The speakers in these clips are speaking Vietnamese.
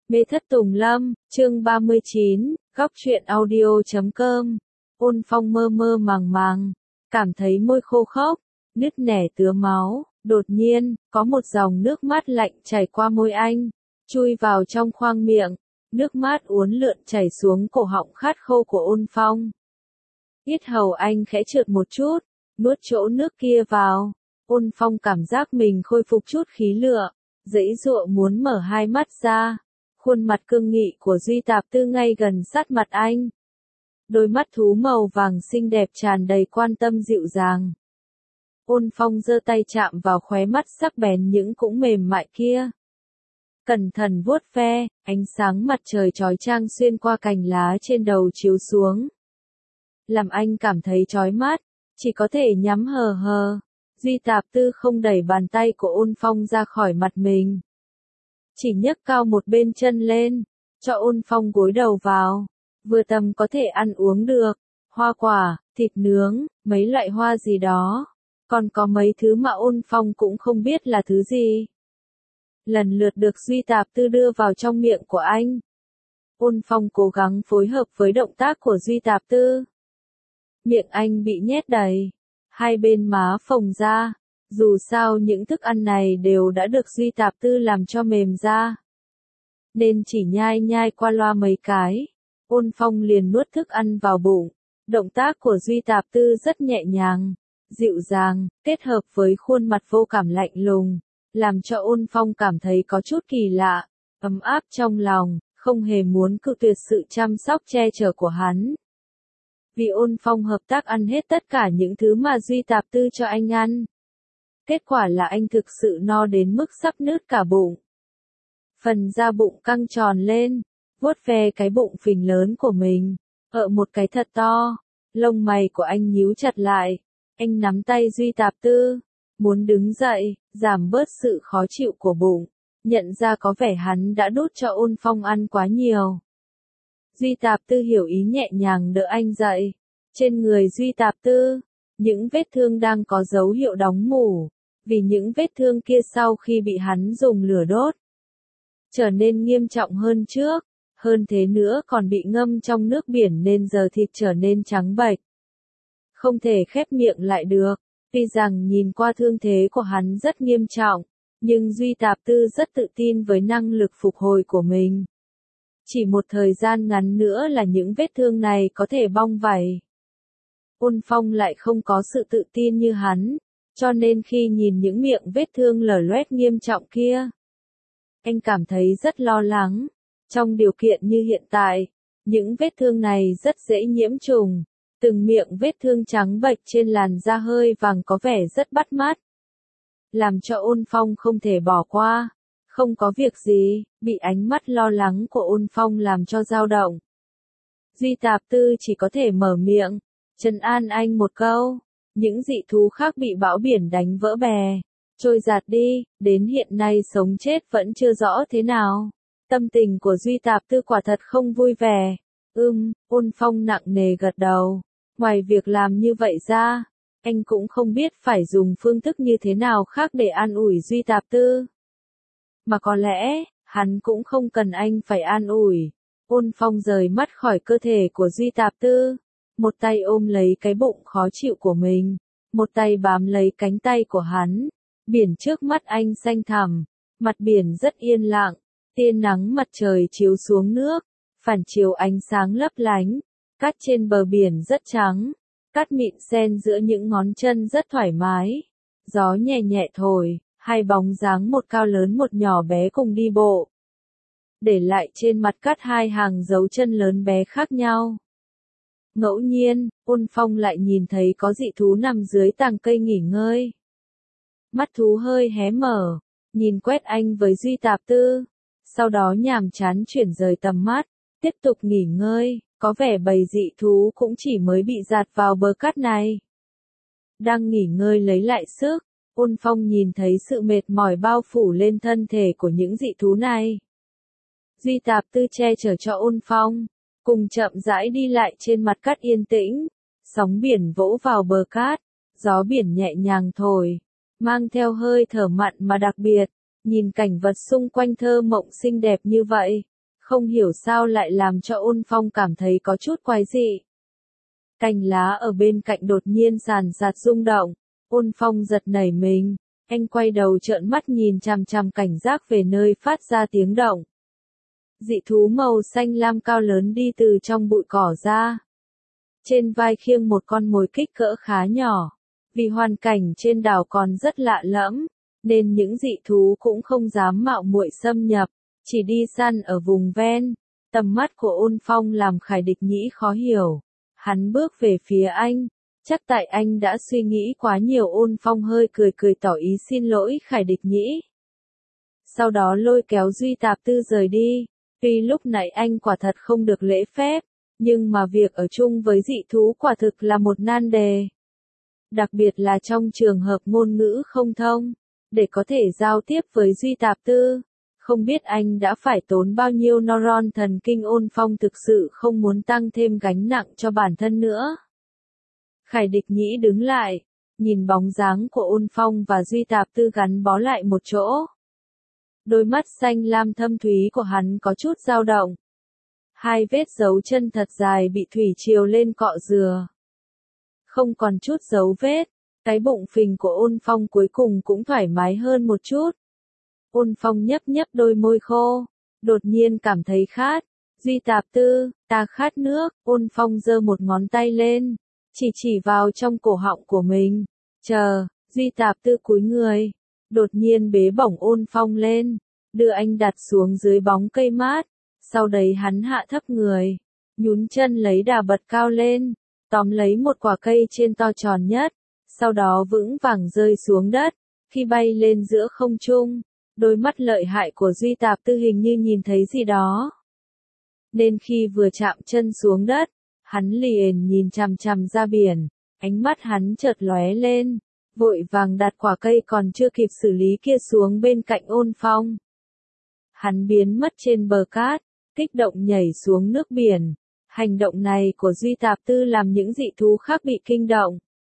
Mê thất tùng lâm, chương 39, góc truyện audio.com. Ôn Phong mơ mơ màng màng, cảm thấy môi khô khốc, nứt nẻ tứa máu, đột nhiên, có một dòng nước mắt lạnh chảy qua môi anh, chui vào trong khoang miệng, nước mắt uốn lượn chảy xuống cổ họng khát khô của Ôn Phong. Yết hầu anh khẽ trượt một chút, nuốt chỗ nước kia vào, Ôn Phong cảm giác mình khôi phục chút khí lựa, giãy giụa muốn mở hai mắt ra. Khuôn mặt cương nghị của Duy Tạp Tư ngay gần sát mặt anh. Đôi mắt thú màu vàng xinh đẹp tràn đầy quan tâm dịu dàng. Ôn Phong giơ tay chạm vào khóe mắt sắc bén những cũng mềm mại kia. Cẩn thận vuốt ve, ánh sáng mặt trời chói chang xuyên qua cành lá trên đầu chiếu xuống. Làm anh cảm thấy chói mắt, chỉ có thể nhắm hờ hờ. Duy Tạp Tư không đẩy bàn tay của Ôn Phong ra khỏi mặt mình. Chỉ nhấc cao một bên chân lên, cho Ôn Phong gối đầu vào, vừa tầm có thể ăn uống được, hoa quả, thịt nướng, mấy loại hoa gì đó, còn có mấy thứ mà Ôn Phong cũng không biết là thứ gì. Lần lượt được Duy Tạp Tư đưa vào trong miệng của anh. Ôn Phong cố gắng phối hợp với động tác của Duy Tạp Tư. Miệng anh bị nhét đầy, hai bên má phồng ra. Dù sao những thức ăn này đều đã được Duy Tạp Tư làm cho mềm ra. Nên chỉ nhai nhai qua loa mấy cái, Ôn Phong liền nuốt thức ăn vào bụng. Động tác của Duy Tạp Tư rất nhẹ nhàng, dịu dàng, kết hợp với khuôn mặt vô cảm lạnh lùng, làm cho Ôn Phong cảm thấy có chút kỳ lạ, ấm áp trong lòng, không hề muốn cự tuyệt sự chăm sóc che chở của hắn. Vì Ôn Phong hợp tác ăn hết tất cả những thứ mà Duy Tạp Tư cho anh ăn. Kết quả là anh thực sự no đến mức sắp nứt cả bụng. Phần da bụng căng tròn lên, vuốt ve cái bụng phình lớn của mình, một cái thật to, lông mày của anh nhíu chặt lại, anh nắm tay Duy Tạp Tư, muốn đứng dậy, giảm bớt sự khó chịu của bụng, nhận ra có vẻ hắn đã đút cho Ôn Phong ăn quá nhiều. Duy Tạp Tư hiểu ý nhẹ nhàng đỡ anh dậy, trên người Duy Tạp Tư, những vết thương đang có dấu hiệu đóng mủ. Vì những vết thương kia sau khi bị hắn dùng lửa đốt, trở nên nghiêm trọng hơn trước, hơn thế nữa còn bị ngâm trong nước biển nên giờ thịt trở nên trắng bệch. Không thể khép miệng lại được, tuy rằng nhìn qua thương thế của hắn rất nghiêm trọng, nhưng Duy Tạp Tư rất tự tin với năng lực phục hồi của mình. Chỉ một thời gian ngắn nữa là những vết thương này có thể bong vảy. Ôn Phong lại không có sự tự tin như hắn. Cho nên khi nhìn những miệng vết thương lở loét nghiêm trọng kia, anh cảm thấy rất lo lắng. Trong điều kiện như hiện tại, những vết thương này rất dễ nhiễm trùng, từng miệng vết thương trắng bệch trên làn da hơi vàng có vẻ rất bắt mắt. Làm cho Ôn Phong không thể bỏ qua, không có việc gì, bị ánh mắt lo lắng của Ôn Phong làm cho dao động. Duy Tạp Tư chỉ có thể mở miệng, trấn an anh một câu. Những dị thú khác bị bão biển đánh vỡ bè, trôi giạt đi, đến hiện nay sống chết vẫn chưa rõ thế nào. Tâm tình của Duy Tạp Tư quả thật không vui vẻ. Ôn Phong nặng nề gật đầu. Ngoài việc làm như vậy ra, anh cũng không biết phải dùng phương thức như thế nào khác để an ủi Duy Tạp Tư. Mà có lẽ, hắn cũng không cần anh phải an ủi. Ôn Phong rời mắt khỏi cơ thể của Duy Tạp Tư. Một tay ôm lấy cái bụng khó chịu của mình, một tay bám lấy cánh tay của hắn. Biển trước mắt anh xanh thẳm, mặt biển rất yên lặng, tia nắng mặt trời chiếu xuống nước, phản chiếu ánh sáng lấp lánh, cát trên bờ biển rất trắng, cát mịn xen giữa những ngón chân rất thoải mái. Gió nhẹ nhẹ thổi, hai bóng dáng một cao lớn một nhỏ bé cùng đi bộ. Để lại trên mặt cát hai hàng dấu chân lớn bé khác nhau. Ngẫu nhiên, Ôn Phong lại nhìn thấy có dị thú nằm dưới tàng cây nghỉ ngơi. Mắt thú hơi hé mở, nhìn quét anh với Duy Tạp Tư, sau đó nhàm chán chuyển rời tầm mắt, tiếp tục nghỉ ngơi, có vẻ bầy dị thú cũng chỉ mới bị dạt vào bờ cát này. Đang nghỉ ngơi lấy lại sức, Ôn Phong nhìn thấy sự mệt mỏi bao phủ lên thân thể của những dị thú này. Duy Tạp Tư che chở cho Ôn Phong. Cùng chậm rãi đi lại trên mặt cát yên tĩnh, sóng biển vỗ vào bờ cát, gió biển nhẹ nhàng thổi, mang theo hơi thở mặn mà đặc biệt, nhìn cảnh vật xung quanh thơ mộng xinh đẹp như vậy, không hiểu sao lại làm cho Ôn Phong cảm thấy có chút quái dị. Cành lá ở bên cạnh đột nhiên sàn sạt rung động, Ôn Phong giật nảy mình, anh quay đầu trợn mắt nhìn chằm chằm cảnh giác về nơi phát ra tiếng động. Dị thú màu xanh lam cao lớn đi từ trong bụi cỏ ra. Trên vai khiêng một con mồi kích cỡ khá nhỏ. Vì hoàn cảnh trên đảo còn rất lạ lẫm, nên những dị thú cũng không dám mạo muội xâm nhập, chỉ đi săn ở vùng ven. Tầm mắt của Ôn Phong làm Khải Địch Nhĩ khó hiểu. Hắn bước về phía anh, chắc tại anh đã suy nghĩ quá nhiều. Ôn Phong hơi cười cười tỏ ý xin lỗi Khải Địch Nhĩ. Sau đó lôi kéo Duy Tạp Tư rời đi. Tuy lúc nãy anh quả thật không được lễ phép, nhưng mà việc ở chung với dị thú quả thực là một nan đề. Đặc biệt là trong trường hợp ngôn ngữ không thông, để có thể giao tiếp với Duy Tạp Tư. Không biết anh đã phải tốn bao nhiêu neuron thần kinh. Ôn Phong thực sự không muốn tăng thêm gánh nặng cho bản thân nữa. Khải Địch Nhĩ đứng lại, nhìn bóng dáng của Ôn Phong và Duy Tạp Tư gắn bó lại một chỗ. Đôi mắt xanh lam thâm thúy của hắn có chút dao động. Hai vết dấu chân thật dài bị thủy triều lên cọ rửa. Không còn chút dấu vết, cái bụng phình của Ôn Phong cuối cùng cũng thoải mái hơn một chút. Ôn Phong nhấp nhấp đôi môi khô, đột nhiên cảm thấy khát. Duy Tạp Tư, ta khát nước. Ôn Phong giơ một ngón tay lên, chỉ vào trong cổ họng của mình. Chờ, Duy Tạp Tư cúi người, đột nhiên bế bổng Ôn Phong lên, đưa anh đặt xuống dưới bóng cây mát. Sau đấy hắn hạ thấp người, nhún chân lấy đà bật cao lên, tóm lấy một quả cây trên to tròn nhất, sau đó vững vàng rơi xuống đất. Khi bay lên giữa không trung, đôi mắt lợi hại của Duy Tạp Tư hình như nhìn thấy gì đó. Nên khi vừa chạm chân xuống đất, hắn liền nhìn chằm chằm ra biển, ánh mắt hắn chợt lóe lên, vội vàng đặt quả cây còn chưa kịp xử lý kia xuống bên cạnh Ôn Phong. Hắn biến mất trên bờ cát, kích động nhảy xuống nước biển. Hành động này của Duy Tạp Tư làm những dị thú khác bị kinh động.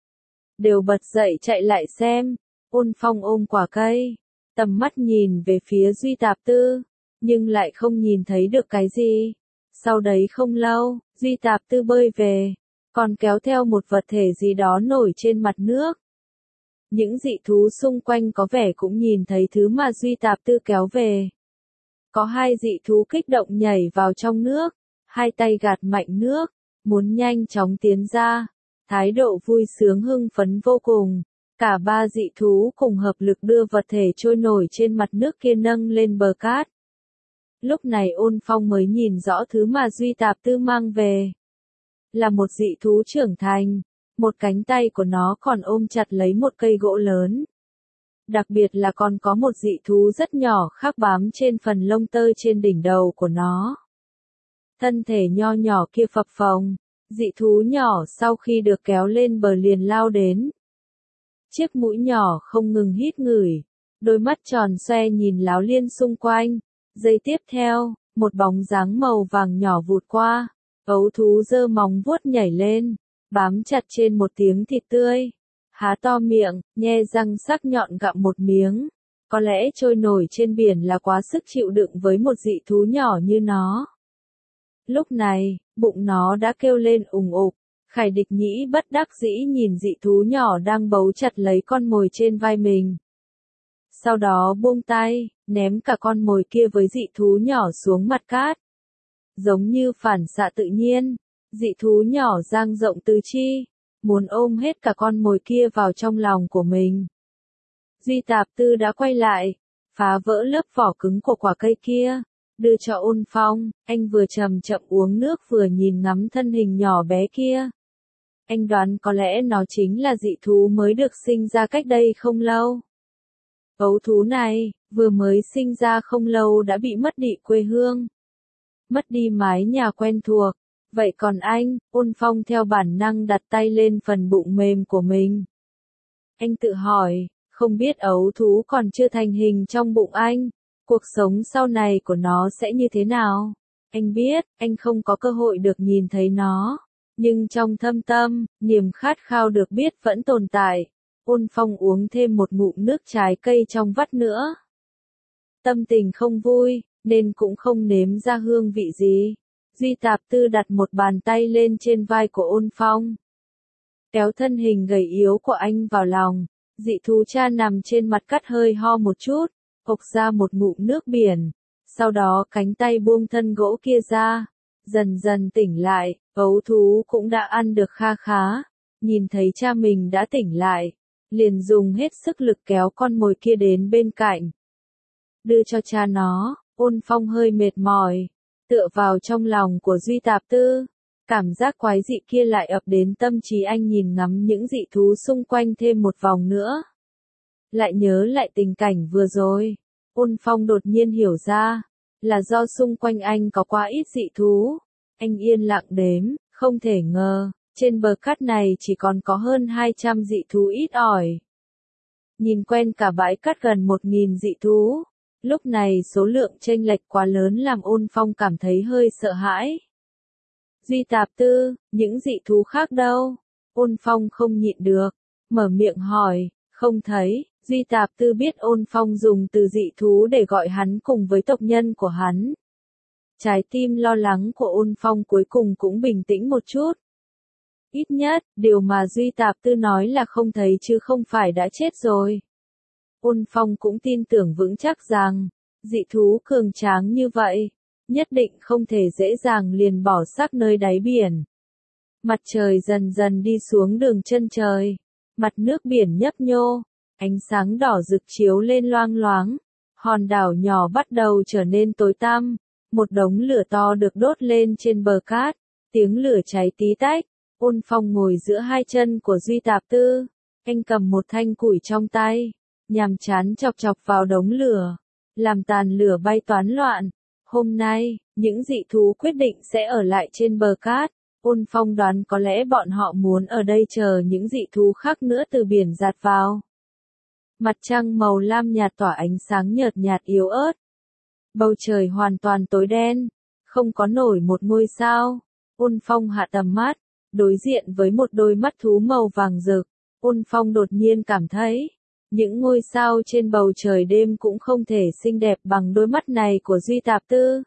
Đều bật dậy chạy lại xem. Ôn Phong ôm quả cây, tầm mắt nhìn về phía Duy Tạp Tư, nhưng lại không nhìn thấy được cái gì. Sau đấy không lâu, Duy Tạp Tư bơi về, còn kéo theo một vật thể gì đó nổi trên mặt nước. Những dị thú xung quanh có vẻ cũng nhìn thấy thứ mà Duy Tạp Tư kéo về. Có hai dị thú kích động nhảy vào trong nước, hai tay gạt mạnh nước, muốn nhanh chóng tiến ra, thái độ vui sướng hưng phấn vô cùng. Cả ba dị thú cùng hợp lực đưa vật thể trôi nổi trên mặt nước kia nâng lên bờ cát. Lúc này Ôn Phong mới nhìn rõ thứ mà Duy Tạp Tư mang về. Là một dị thú trưởng thành, một cánh tay của nó còn ôm chặt lấy một cây gỗ lớn. Đặc biệt là còn có một dị thú rất nhỏ khác bám trên phần lông tơ trên đỉnh đầu của nó. Thân thể nho nhỏ kia phập phồng, dị thú nhỏ sau khi được kéo lên bờ liền lao đến. Chiếc mũi nhỏ không ngừng hít ngửi, đôi mắt tròn xoe nhìn láo liên xung quanh. Giây tiếp theo, một bóng dáng màu vàng nhỏ vụt qua, gấu thú giơ móng vuốt nhảy lên, bám chặt trên một tiếng thịt tươi. Há to miệng, nhe răng sắc nhọn gặm một miếng. Có lẽ trôi nổi trên biển là quá sức chịu đựng với một dị thú nhỏ như nó. Lúc này, bụng nó đã kêu lên ùng ục. Khải Địch Nhĩ bất đắc dĩ nhìn dị thú nhỏ đang bấu chặt lấy con mồi trên vai mình. Sau đó buông tay, ném cả con mồi kia với dị thú nhỏ xuống mặt cát. Giống như phản xạ tự nhiên, dị thú nhỏ dang rộng tứ chi, muốn ôm hết cả con mồi kia vào trong lòng của mình. Duy Tạp Tư đã quay lại, phá vỡ lớp vỏ cứng của quả cây kia, đưa cho Ôn Phong. Anh vừa chậm chậm uống nước vừa nhìn ngắm thân hình nhỏ bé kia. Anh đoán có lẽ nó chính là dị thú mới được sinh ra cách đây không lâu. Gấu thú này, vừa mới sinh ra không lâu đã bị mất đi quê hương. Mất đi mái nhà quen thuộc. Vậy còn anh? Ôn Phong theo bản năng đặt tay lên phần bụng mềm của mình. Anh tự hỏi, không biết ấu thú còn chưa thành hình trong bụng anh, cuộc sống sau này của nó sẽ như thế nào? Anh biết, anh không có cơ hội được nhìn thấy nó, nhưng trong thâm tâm, niềm khát khao được biết vẫn tồn tại. Ôn Phong uống thêm một ngụm nước trái cây trong vắt nữa. Tâm tình không vui, nên cũng không nếm ra hương vị gì. Duy Tạp Tư đặt một bàn tay lên trên vai của Ôn Phong, kéo thân hình gầy yếu của anh vào lòng. Dị thú cha nằm trên mặt cát hơi ho một chút, ộc ra một ngụm nước biển. Sau đó cánh tay buông thân gỗ kia ra, dần dần tỉnh lại. Gấu thú cũng đã ăn được kha khá, nhìn thấy cha mình đã tỉnh lại, liền dùng hết sức lực kéo con mồi kia đến bên cạnh, đưa cho cha nó. Ôn Phong hơi mệt mỏi, tựa vào trong lòng của Duy Tạp Tư. Cảm giác quái dị kia lại ập đến tâm trí anh, nhìn ngắm những dị thú xung quanh thêm một vòng nữa. Lại nhớ lại tình cảnh vừa rồi, Ôn Phong đột nhiên hiểu ra, là do xung quanh anh có quá ít dị thú. Anh yên lặng đếm, không thể ngờ, trên bờ cát này chỉ còn có hơn 200 dị thú ít ỏi. Nhìn quen cả bãi cát gần 1000 dị thú, lúc này số lượng chênh lệch quá lớn làm Ôn Phong cảm thấy hơi sợ hãi. Duy Tạp Tư, những dị thú khác đâu? Ôn Phong không nhịn được, mở miệng hỏi. Không thấy. Duy Tạp Tư biết Ôn Phong dùng từ dị thú để gọi hắn cùng với tộc nhân của hắn. Trái tim lo lắng của Ôn Phong cuối cùng cũng bình tĩnh một chút. Ít nhất, điều mà Duy Tạp Tư nói là không thấy chứ không phải đã chết rồi. Ôn Phong cũng tin tưởng vững chắc rằng, dị thú cường tráng như vậy, nhất định không thể dễ dàng liền bỏ xác nơi đáy biển. Mặt trời dần dần đi xuống đường chân trời, mặt nước biển nhấp nhô, ánh sáng đỏ rực chiếu lên loang loáng, hòn đảo nhỏ bắt đầu trở nên tối tăm, một đống lửa to được đốt lên trên bờ cát, tiếng lửa cháy tí tách. Ôn Phong ngồi giữa hai chân của Duy Tạp Tư, anh cầm một thanh củi trong tay, nhàm chán chọc chọc vào đống lửa, làm tàn lửa bay toán loạn. Hôm nay, những dị thú quyết định sẽ ở lại trên bờ cát. Ôn Phong đoán có lẽ bọn họ muốn ở đây chờ những dị thú khác nữa từ biển dạt vào. Mặt trăng màu lam nhạt tỏa ánh sáng nhợt nhạt yếu ớt. Bầu trời hoàn toàn tối đen, không có nổi một ngôi sao. Ôn Phong hạ tầm mắt, đối diện với một đôi mắt thú màu vàng rực. Ôn Phong đột nhiên cảm thấy, những ngôi sao trên bầu trời đêm cũng không thể xinh đẹp bằng đôi mắt này của Duy Tạp Tư.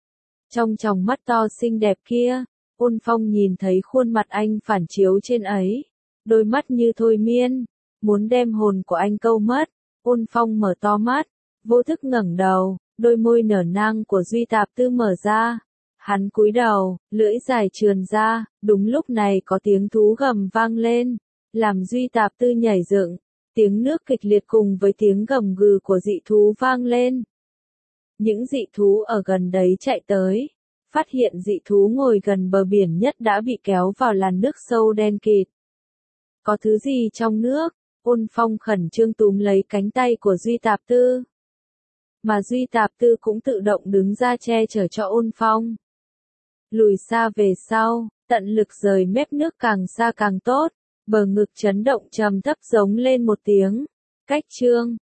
Trong tròng mắt to xinh đẹp kia, Ôn Phong nhìn thấy khuôn mặt anh phản chiếu trên ấy. Đôi mắt như thôi miên, muốn đem hồn của anh câu mất. Ôn Phong mở to mắt, vô thức ngẩng đầu, đôi môi nở nang của Duy Tạp Tư mở ra. Hắn cúi đầu, lưỡi dài trườn ra, đúng lúc này có tiếng thú gầm vang lên, làm Duy Tạp Tư nhảy dựng. Tiếng nước kịch liệt cùng với tiếng gầm gừ của dị thú vang lên. Những dị thú ở gần đấy chạy tới, phát hiện dị thú ngồi gần bờ biển nhất đã bị kéo vào làn nước sâu đen kịt. Có thứ gì trong nước? Ôn Phong khẩn trương túm lấy cánh tay của Duy Tạp Tư. Mà Duy Tạp Tư cũng tự động đứng ra che chở cho Ôn Phong. Lùi xa về sau, tận lực rời mép nước càng xa càng tốt. Bờ ngực chấn động trầm thấp giống lên một tiếng. Cách chương